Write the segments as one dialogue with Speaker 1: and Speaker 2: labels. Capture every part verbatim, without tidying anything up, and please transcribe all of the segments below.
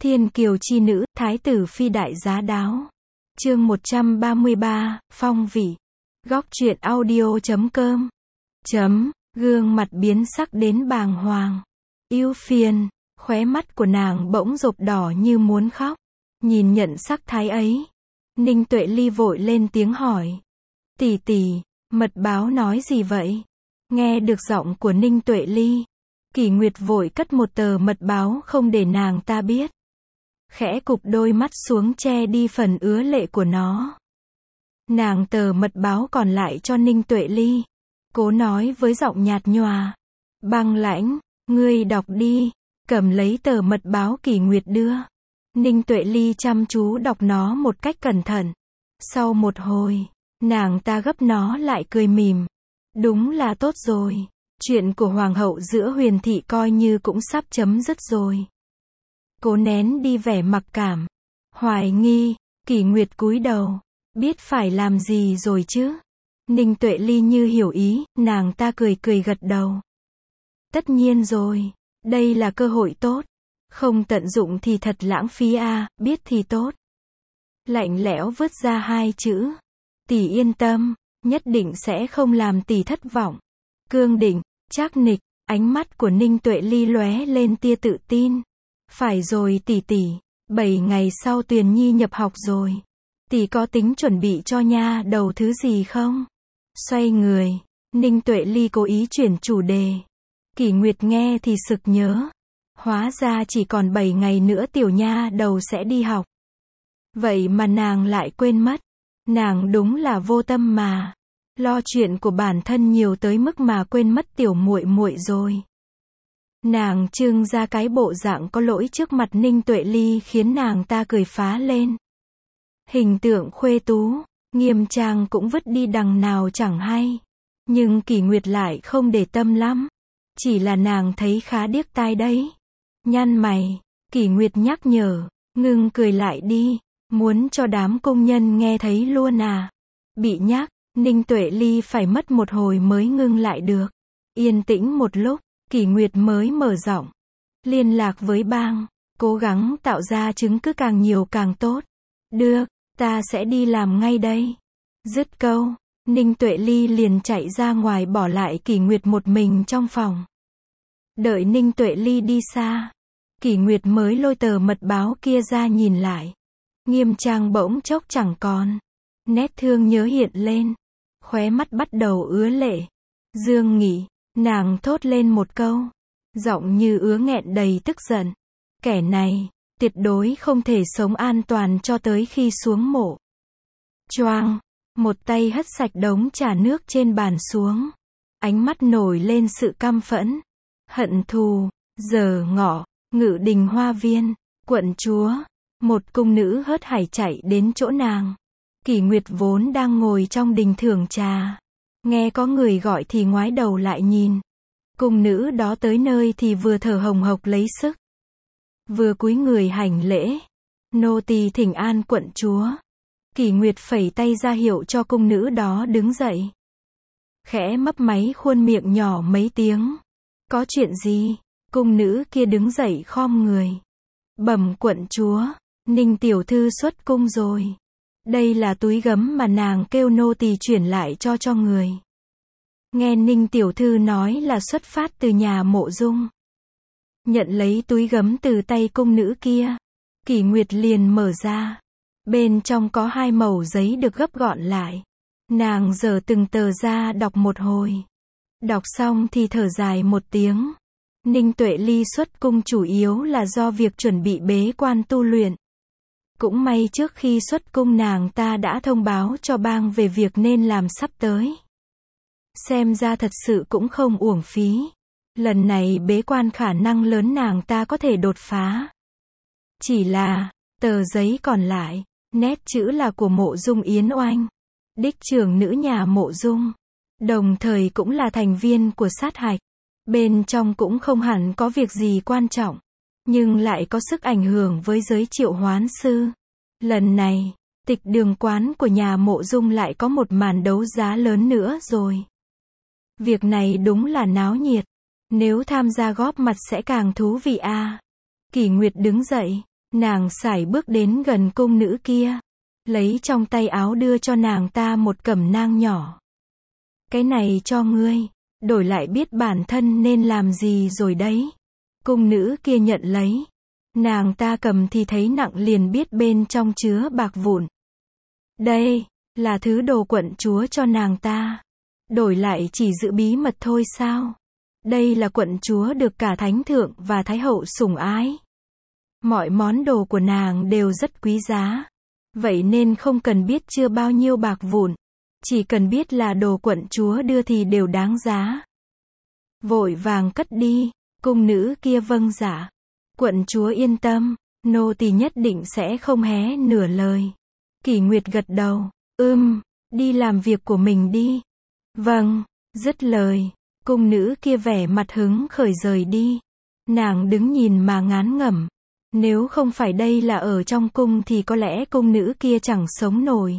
Speaker 1: Thiên kiều chi nữ, thái tử phi đại giá đáo. Chương một trăm ba mươi ba, phong vị. Góc truyện audio chấm com. Chấm, gương mặt biến sắc đến bàng hoàng. Ưu phiền, khóe mắt của nàng bỗng rộp đỏ như muốn khóc. Nhìn nhận sắc thái ấy, Ninh Tuệ Ly vội lên tiếng hỏi. Tỷ tỷ, mật báo nói gì vậy? Nghe được giọng của Ninh Tuệ Ly, Kỷ Nguyệt vội cất một tờ mật báo không để nàng ta biết. Khẽ cụp đôi mắt xuống che đi phần ứa lệ của nó. Nàng tờ mật báo còn lại cho Ninh Tuệ Ly. Cố nói với giọng nhạt nhòa. Băng Lãnh, ngươi đọc đi. Cầm lấy tờ mật báo Kỷ Nguyệt đưa. Ninh Tuệ Ly chăm chú đọc nó một cách cẩn thận. Sau một hồi, nàng ta gấp nó lại cười mỉm. Đúng là tốt rồi. Chuyện của hoàng hậu giữa Huyền thị coi như cũng sắp chấm dứt rồi. Cố nén đi vẻ mặc cảm, hoài nghi, Kỷ Nguyệt cúi đầu, biết phải làm gì rồi chứ? Ninh Tuệ Ly như hiểu ý, nàng ta cười cười gật đầu. Tất nhiên rồi, đây là cơ hội tốt, không tận dụng thì thật lãng phí à, biết thì tốt. Lạnh lẽo vứt ra hai chữ, tỷ yên tâm, nhất định sẽ không làm tỷ thất vọng. Cương định, trác nịch, ánh mắt của Ninh Tuệ Ly lóe lên tia tự tin. Phải rồi tỷ tỷ, bảy ngày sau Tuyền Nhi nhập học rồi. Tỷ có tính chuẩn bị cho nha đầu thứ gì không? Xoay người, Ninh Tuệ Ly cố ý chuyển chủ đề. Kỷ Nguyệt nghe thì sực nhớ. Hóa ra chỉ còn bảy ngày nữa tiểu nha đầu sẽ đi học. Vậy mà nàng lại quên mất. Nàng đúng là vô tâm mà. Lo chuyện của bản thân nhiều tới mức mà quên mất tiểu muội muội rồi. Nàng trưng ra cái bộ dạng có lỗi trước mặt Ninh Tuệ Ly khiến nàng ta cười phá lên. Hình tượng khuê tú, nghiêm trang cũng vứt đi đằng nào chẳng hay. Nhưng Kỷ Nguyệt lại không để tâm lắm. Chỉ là nàng thấy khá điếc tai đấy. Nhăn mày, Kỷ Nguyệt nhắc nhở, ngừng cười lại đi, muốn cho đám công nhân nghe thấy luôn à. Bị nhắc, Ninh Tuệ Ly phải mất một hồi mới ngưng lại được. Yên tĩnh một lúc, Kỷ Nguyệt mới mở giọng. Liên lạc với bang, cố gắng tạo ra chứng cứ càng nhiều càng tốt. Được, ta sẽ đi làm ngay đây. Dứt câu, Ninh Tuệ Ly liền chạy ra ngoài bỏ lại Kỷ Nguyệt một mình trong phòng. Đợi Ninh Tuệ Ly đi xa, Kỷ Nguyệt mới lôi tờ mật báo kia ra nhìn lại. Nghiêm trang bỗng chốc chẳng còn. Nét thương nhớ hiện lên. Khóe mắt bắt đầu ứa lệ. Dương Nghị, nàng thốt lên một câu. Giọng như ứa nghẹn đầy tức giận. Kẻ này, tuyệt đối không thể sống an toàn cho tới khi xuống mộ. Choang, một tay hất sạch đống trà nước trên bàn xuống. Ánh mắt nổi lên sự căm phẫn. Hận thù, giờ ngọ, Ngự Đình Hoa Viên, quận chúa. Một cung nữ hớt hải chạy đến chỗ nàng. Kỷ Nguyệt vốn đang ngồi trong đình thưởng trà. Nghe có người gọi thì ngoái đầu lại nhìn. Cung nữ đó tới nơi thì vừa thở hồng hộc lấy sức, vừa cúi người hành lễ. Nô tỳ thỉnh an quận chúa. Kỷ Nguyệt phẩy tay ra hiệu cho cung nữ đó đứng dậy. Khẽ mấp máy khuôn miệng nhỏ mấy tiếng. Có chuyện gì? Cung nữ kia đứng dậy khom người. Bẩm quận chúa, Ninh tiểu thư xuất cung rồi. Đây là túi gấm mà nàng kêu nô tỳ chuyển lại cho cho người. Nghe Ninh tiểu thư nói là xuất phát từ nhà Mộ Dung. Nhận lấy túi gấm từ tay cung nữ kia, Kỷ Nguyệt liền mở ra. Bên trong có hai mẩu giấy được gấp gọn lại. Nàng giở từng tờ ra đọc một hồi. Đọc xong thì thở dài một tiếng. Ninh Tuệ Ly xuất cung chủ yếu là do việc chuẩn bị bế quan tu luyện. Cũng may trước khi xuất cung nàng ta đã thông báo cho bang về việc nên làm sắp tới. Xem ra thật sự cũng không uổng phí. Lần này bế quan khả năng lớn nàng ta có thể đột phá. Chỉ là, tờ giấy còn lại, nét chữ là của Mộ Dung Yến Oanh, đích trưởng nữ nhà Mộ Dung, đồng thời cũng là thành viên của sát hạch. Bên trong cũng không hẳn có việc gì quan trọng, nhưng lại có sức ảnh hưởng với giới triệu hoán sư. Lần này, tịch đường quán của nhà Mộ Dung lại có một màn đấu giá lớn nữa rồi. Việc này đúng là náo nhiệt. Nếu tham gia góp mặt sẽ càng thú vị a. À. Kỷ Nguyệt đứng dậy, Nàng sải bước đến gần cung nữ kia, lấy trong tay áo đưa cho nàng ta một cẩm nang nhỏ. Cái này cho ngươi, đổi lại biết bản thân nên làm gì rồi đấy. Cung nữ kia nhận lấy. Nàng ta cầm thì thấy nặng liền biết bên trong chứa bạc vụn. Đây, là thứ đồ quận chúa cho nàng ta. Đổi lại chỉ giữ bí mật thôi sao? Đây là quận chúa được cả thánh thượng và thái hậu sủng ái. Mọi món đồ của nàng đều rất quý giá. Vậy nên không cần biết chưa bao nhiêu bạc vụn. Chỉ cần biết là đồ quận chúa đưa thì đều đáng giá. Vội vàng cất đi. Cung nữ kia vâng dạ. Quận chúa yên tâm, nô tỳ nhất định sẽ không hé nửa lời. Kỷ Nguyệt gật đầu, ưm, đi làm việc của mình đi. Vâng, dứt lời, cung nữ kia vẻ mặt hứng khởi rời đi. Nàng đứng nhìn mà ngán ngẩm. Nếu không phải đây là ở trong cung thì có lẽ cung nữ kia chẳng sống nổi.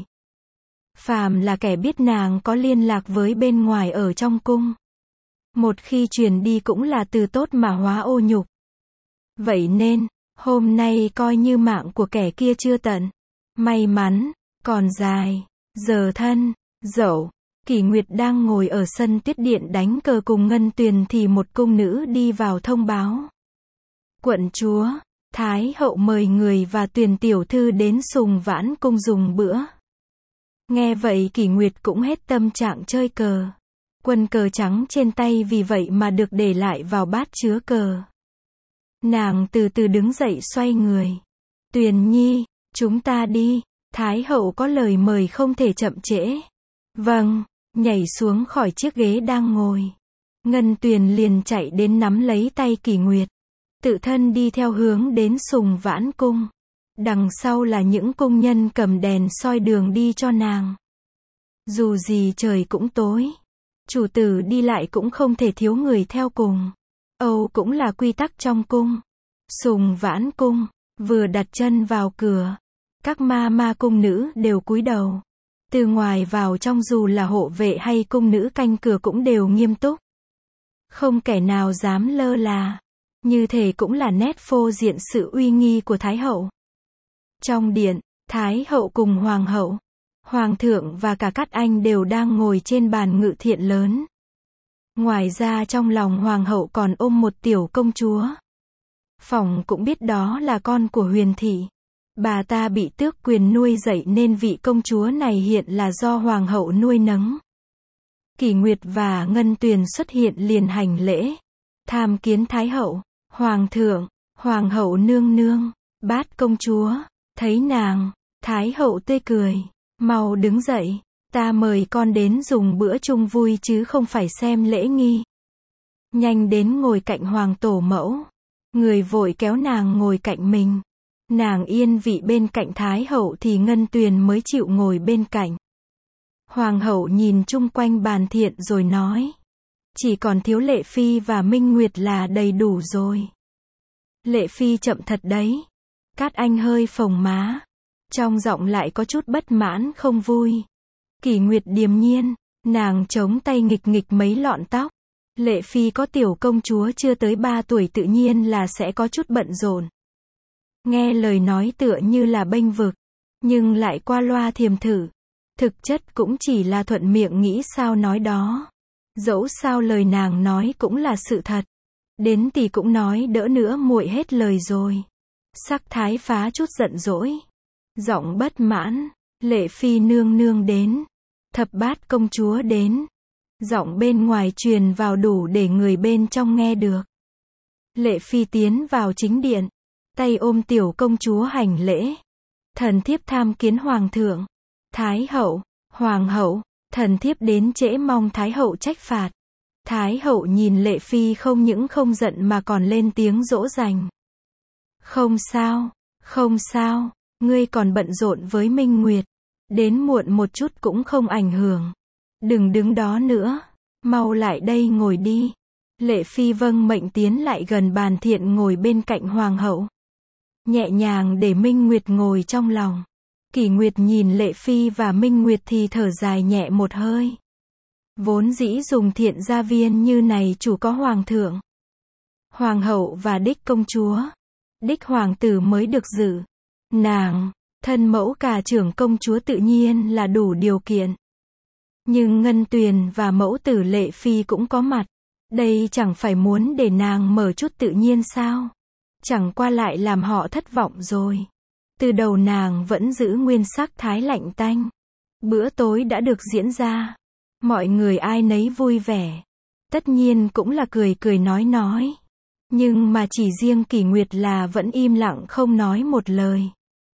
Speaker 1: Phàm là kẻ biết nàng có liên lạc với bên ngoài ở trong cung. Một khi truyền đi cũng là từ tốt mà hóa ô nhục. Vậy nên, hôm nay coi như mạng của kẻ kia chưa tận. May mắn, còn dài, giờ thân, dẫu. Kỷ Nguyệt đang ngồi ở sân Tuyết Điện đánh cờ cùng Ngân Tuyền thì một cung nữ đi vào thông báo. Quận chúa, Thái hậu mời người và Tuyền tiểu thư đến Sùng Vãn cung dùng bữa. Nghe vậy Kỷ Nguyệt cũng hết tâm trạng chơi cờ. Quân cờ trắng trên tay vì vậy mà được để lại vào bát chứa cờ. Nàng từ từ đứng dậy xoay người. Tuyền nhi, chúng ta đi, Thái hậu có lời mời không thể chậm trễ. Vâng, nhảy xuống khỏi chiếc ghế đang ngồi. Ngân Tuyền liền chạy đến nắm lấy tay Kỷ Nguyệt. Tự thân đi theo hướng đến Sùng Vãn cung. Đằng sau là những cung nhân cầm đèn soi đường đi cho nàng. Dù gì trời cũng tối. Chủ tử đi lại cũng không thể thiếu người theo cùng. Âu cũng là quy tắc trong cung. Sùng Vãn cung, vừa đặt chân vào cửa, các ma ma cung nữ đều cúi đầu. Từ ngoài vào trong dù là hộ vệ hay cung nữ canh cửa cũng đều nghiêm túc. Không kẻ nào dám lơ là. Như thể cũng là nét phô diện sự uy nghi của Thái hậu. Trong điện, Thái hậu cùng Hoàng hậu, Hoàng thượng và cả các anh đều đang ngồi trên bàn ngự thiện lớn. Ngoài ra trong lòng Hoàng hậu còn ôm một tiểu công chúa. Phỏng cũng biết đó là con của Huyền thị. Bà ta bị tước quyền nuôi dạy nên vị công chúa này hiện là do Hoàng hậu nuôi nấng. Kỷ Nguyệt và Ngân Tuyền xuất hiện liền hành lễ. Tham kiến Thái hậu, Hoàng thượng, Hoàng hậu nương nương, Bát công chúa. Thấy nàng, Thái hậu tươi cười. Mau đứng dậy, ta mời con đến dùng bữa chung vui chứ không phải xem lễ nghi. Nhanh đến ngồi cạnh Hoàng tổ mẫu. Người vội kéo nàng ngồi cạnh mình. Nàng yên vị bên cạnh Thái hậu thì Ngân Tuyền mới chịu ngồi bên cạnh. Hoàng hậu nhìn chung quanh bàn thiện rồi nói. Chỉ còn thiếu Lệ Phi và Minh Nguyệt là đầy đủ rồi. Lệ Phi chậm thật đấy. Cát Anh hơi phồng má. Trong giọng lại có chút bất mãn không vui. Kỷ Nguyệt điềm nhiên. Nàng chống tay nghịch nghịch mấy lọn tóc. Lệ Phi có tiểu công chúa chưa tới ba tuổi tự nhiên là sẽ có chút bận rộn. Nghe lời nói tựa như là bênh vực. Nhưng lại qua loa thiềm thử. Thực chất cũng chỉ là thuận miệng nghĩ sao nói đó. Dẫu sao lời nàng nói cũng là sự thật. Đến thì cũng nói đỡ nữa muội hết lời rồi. Sắc thái phá chút giận dỗi. Giọng bất mãn. Lệ Phi nương nương đến. Thập bát công chúa đến. Giọng bên ngoài truyền vào đủ để người bên trong nghe được. Lệ Phi tiến vào chính điện. Tay ôm tiểu công chúa hành lễ. Thần thiếp tham kiến Hoàng thượng. Thái hậu, Hoàng hậu, thần thiếp đến trễ mong Thái hậu trách phạt. Thái hậu nhìn Lệ Phi không những không giận mà còn lên tiếng dỗ dành. Không sao, không sao, ngươi còn bận rộn với Minh Nguyệt. Đến muộn một chút cũng không ảnh hưởng. Đừng đứng đó nữa, mau lại đây ngồi đi. Lệ Phi vâng mệnh tiến lại gần bàn thiện ngồi bên cạnh Hoàng hậu. Nhẹ nhàng để Minh Nguyệt ngồi trong lòng. Kỷ Nguyệt nhìn Lệ Phi và Minh Nguyệt thì thở dài nhẹ một hơi. Vốn dĩ dùng thiện gia viên như này chủ có Hoàng thượng, Hoàng hậu và đích công chúa. đích hoàng tử mới được dự. Nàng, thân mẫu cả trưởng công chúa tự nhiên là đủ điều kiện. Nhưng Ngân Tuyền và mẫu tử Lệ Phi cũng có mặt. Đây chẳng phải muốn để nàng mở chút tự nhiên sao? Chẳng qua lại làm họ thất vọng rồi. Từ đầu nàng vẫn giữ nguyên sắc thái lạnh tanh. Bữa tối đã được diễn ra. Mọi người ai nấy vui vẻ. Tất nhiên cũng là cười cười nói nói. Nhưng mà chỉ riêng Kỷ Nguyệt là vẫn im lặng không nói một lời.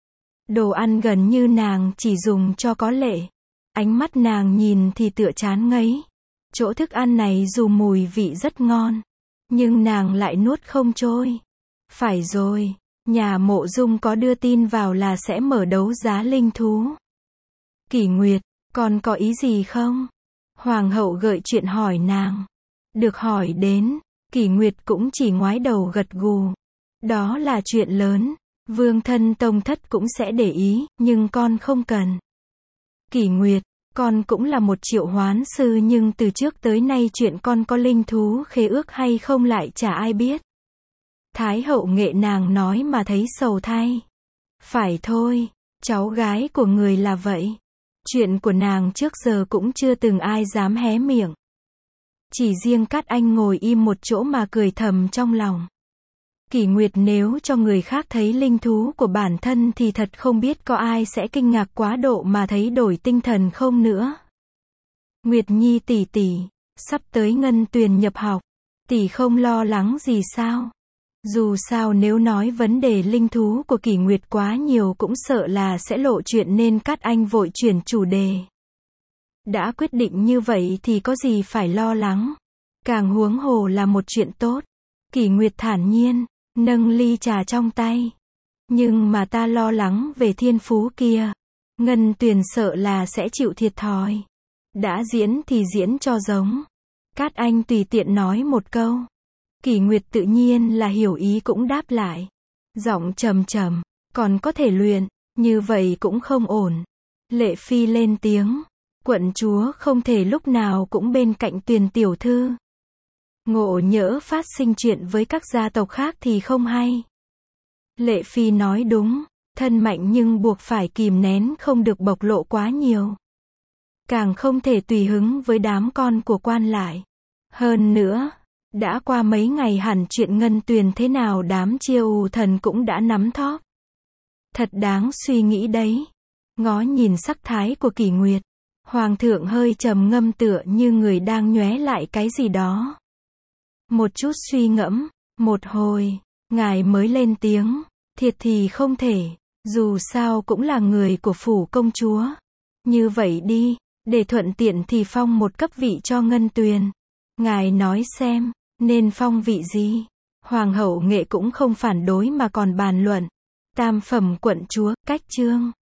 Speaker 1: Đồ ăn gần như nàng chỉ dùng cho có lệ. Ánh mắt nàng nhìn thì tựa chán ngấy. Chỗ thức ăn này dù mùi vị rất ngon, nhưng nàng lại nuốt không trôi. Phải rồi, nhà Mộ Dung có đưa tin vào là sẽ mở đấu giá linh thú. Kỷ Nguyệt, còn có ý gì không? Hoàng hậu gợi chuyện hỏi nàng. Được hỏi đến, Kỷ Nguyệt cũng chỉ ngoái đầu gật gù. Đó là chuyện lớn, vương thân tông thất cũng sẽ để ý, nhưng con không cần. Kỷ Nguyệt, con cũng là một triệu hoán sư nhưng từ trước tới nay chuyện con có linh thú khế ước hay không lại chả ai biết. Thái hậu nghệ nàng nói mà thấy sầu thay. Phải thôi, cháu gái của người là vậy. Chuyện của nàng trước giờ cũng chưa từng ai dám hé miệng. Chỉ riêng Cát Anh ngồi im một chỗ mà cười thầm trong lòng. Kỷ Nguyệt nếu cho người khác thấy linh thú của bản thân thì thật không biết có ai sẽ kinh ngạc quá độ mà thấy đổi tinh thần không nữa. Nguyệt Nhi tỷ tỷ, sắp tới Ngân Tuyền nhập học, tỷ không lo lắng gì sao? Dù sao nếu nói vấn đề linh thú của Kỷ Nguyệt quá nhiều cũng sợ là sẽ lộ chuyện nên Cát Anh vội chuyển chủ đề. Đã quyết định như vậy thì có gì phải lo lắng. Càng huống hồ là một chuyện tốt. Kỷ Nguyệt thản nhiên, nâng ly trà trong tay. Nhưng mà ta lo lắng về thiên phú kia. Ngân Tuyền sợ là sẽ chịu thiệt thòi. Đã diễn thì diễn cho giống. Cát Anh tùy tiện nói một câu. Kỷ Nguyệt tự nhiên là hiểu ý cũng đáp lại. Giọng trầm trầm, còn có thể luyện, như vậy cũng không ổn. Lệ Phi lên tiếng. Quận chúa không thể lúc nào cũng bên cạnh Tuyền tiểu thư. Ngộ nhỡ phát sinh chuyện với các gia tộc khác thì không hay. Lệ Phi nói đúng, thân mạnh nhưng buộc phải kìm nén không được bộc lộ quá nhiều. Càng không thể tùy hứng với đám con của quan lại. Hơn nữa, đã qua mấy ngày hẳn chuyện Ngân Tuyền thế nào đám Chiêu ù thần cũng đã nắm thóp. Thật đáng suy nghĩ đấy. Ngó nhìn sắc thái của Kỷ Nguyệt. Hoàng thượng hơi trầm ngâm tựa như người đang nhoé lại cái gì đó. Một chút suy ngẫm, một hồi, ngài mới lên tiếng, thiệt thì không thể, dù sao cũng là người của phủ công chúa. Như vậy đi, để thuận tiện thì phong một cấp vị cho Ngân Tuyền. Ngài nói xem, nên phong vị gì? Hoàng hậu nghệ cũng không phản đối mà còn bàn luận. Tam phẩm quận chúa, cách chương.